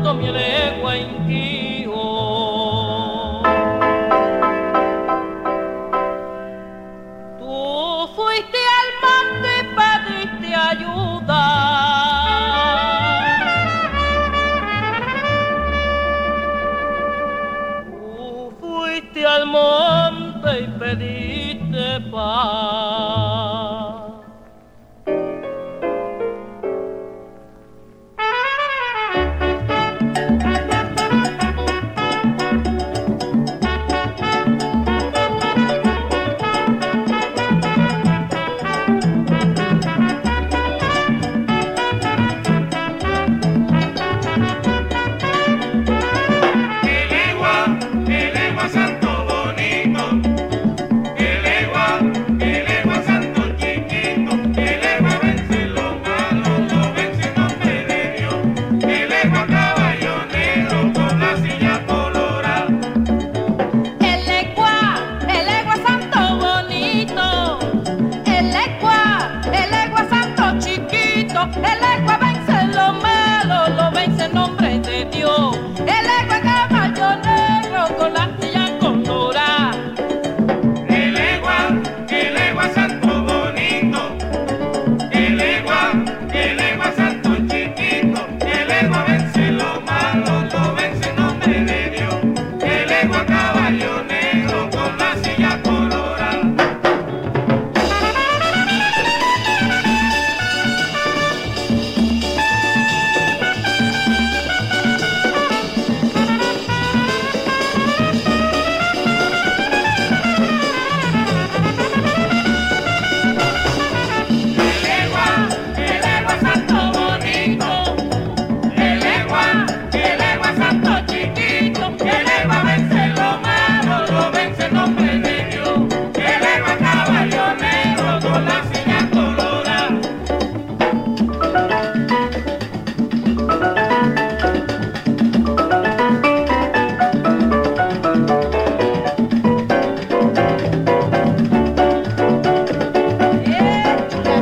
santo mi legua inquío. Tú fuiste al monte y pediste ayuda. Tú fuiste al monte y pediste paz. El legua vence lo malo, lo vence en nombre de Dios. El legua caballo negro con la astilla colorada. El legua santo bonito. El legua santo chiquito. El legua vence lo malo, lo vence en nombre de Dios. El legua caballo negro con la silla colorada.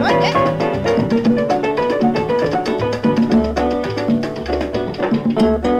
Claro,